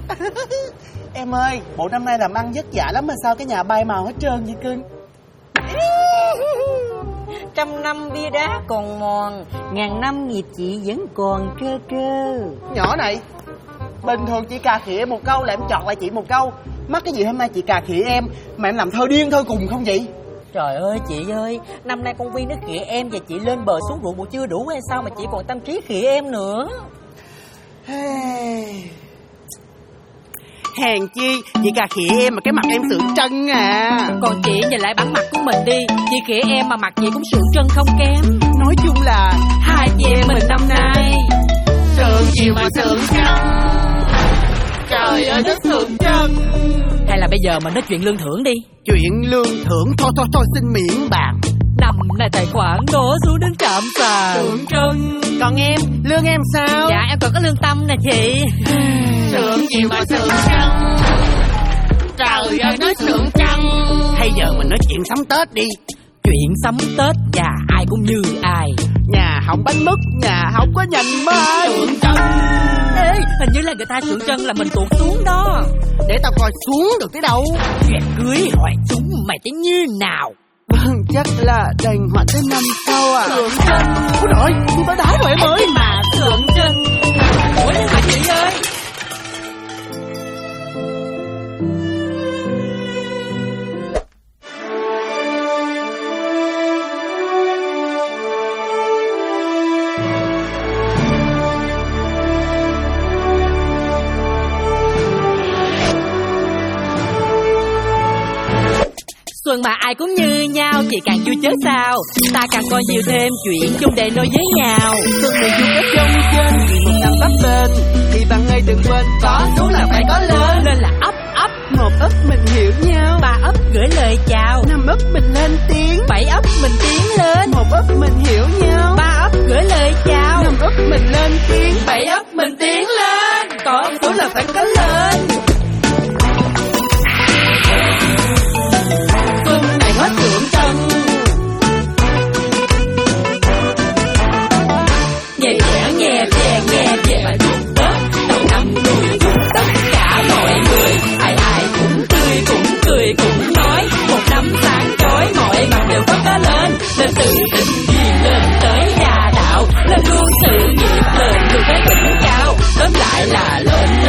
Em ơi, bộ năm nay làm ăn vất vả lắm mà sao cái nhà bay màu hết trơn vậy cưng? Trăm năm bia đá còn mòn, ngàn năm nghiệp chị vẫn còn trơ trơ. Nhỏ này, bình thường chị cà khịa một câu là em chọt lại chị một câu. Mắc cái gì hôm nay chị cà khịa em mà em làm thơ điên thơ cùng không vậy? Trời ơi chị ơi, năm nay con Vi nó khịa em và chị lên bờ xuống ruộng bộ chưa đủ hay sao mà chị còn tâm trí khịa em nữa. Hèn chi, chị cà khịa em mà cái mặt em sượng trân à. Còn chị nhìn lại bản mặt của mình đi, chị khịa em mà mặt chị cũng sượng trân không kém. Nói chung là hai chị em mình năm nay sượng chiều mà sượng trân. Trời ơi nó sượng trân. Hay là bây giờ mình nói chuyện lương thưởng đi. Chuyện lương thưởng thôi xin miễn bàn. Năm nay tài khoản đổ xuống đến trạm sàn sượng trân. Còn em, lương em sao? Dạ em còn có lương tâm nè chị. Sượng chiều mà sượng trân. Trời ơi nó sượng trân. Hay giờ mình nói chuyện sắm Tết đi. Chuyện sắm Tết và ai cũng như ai. Nhà hỏng bánh mứt, nhà không có nhành mai. Sượng trân. Ê, hình như là người ta sượng trân là mình tụt xuống đó. Để tao coi xuống được tới đâu. Chuyện cưới hỏi chúng mày thấy như nào? Vâng, chắc là đành hoãn tới năm sau à. Sượng trân. Ôi trời, tôi tới đái rồi em ơi. Mà sượng trân. Ủa nhưng mà chị ơi. Xuân mà ai cũng như nhau, chị càng vui chớ sao. Ta càng coi nhiều thêm chuyện chung để nói với nhau. Xuân này dù có trông trên vì một năm bắp bên thì bằng ơi đừng quên có xuống là phải có lên. Lên là ấp ấp. Một ấp mình hiểu nhau, ba ấp gửi lời chào, năm ấp mình lên tiếng, bảy ấp mình tiến lên. một ấp mình hiểu nhau, ba ấp gửi lời chào, năm ấp mình lên tiếng, bảy ấp mình tiến lên. Có ấp xuống là phải có lên. hết sượng trân. Nhẹ nhàng nhẹ nhẹ và chúc Tết đầu năm vui chúc tất cả mọi người. Ai ai cũng cười cũng nói một năm sáng chói mọi mặt đều phất cá lên. Lên từ tình duyên lên tới gia đạo, lên luôn sự nghiệp lên từ cái đỉnh cao. Tóm lại là lên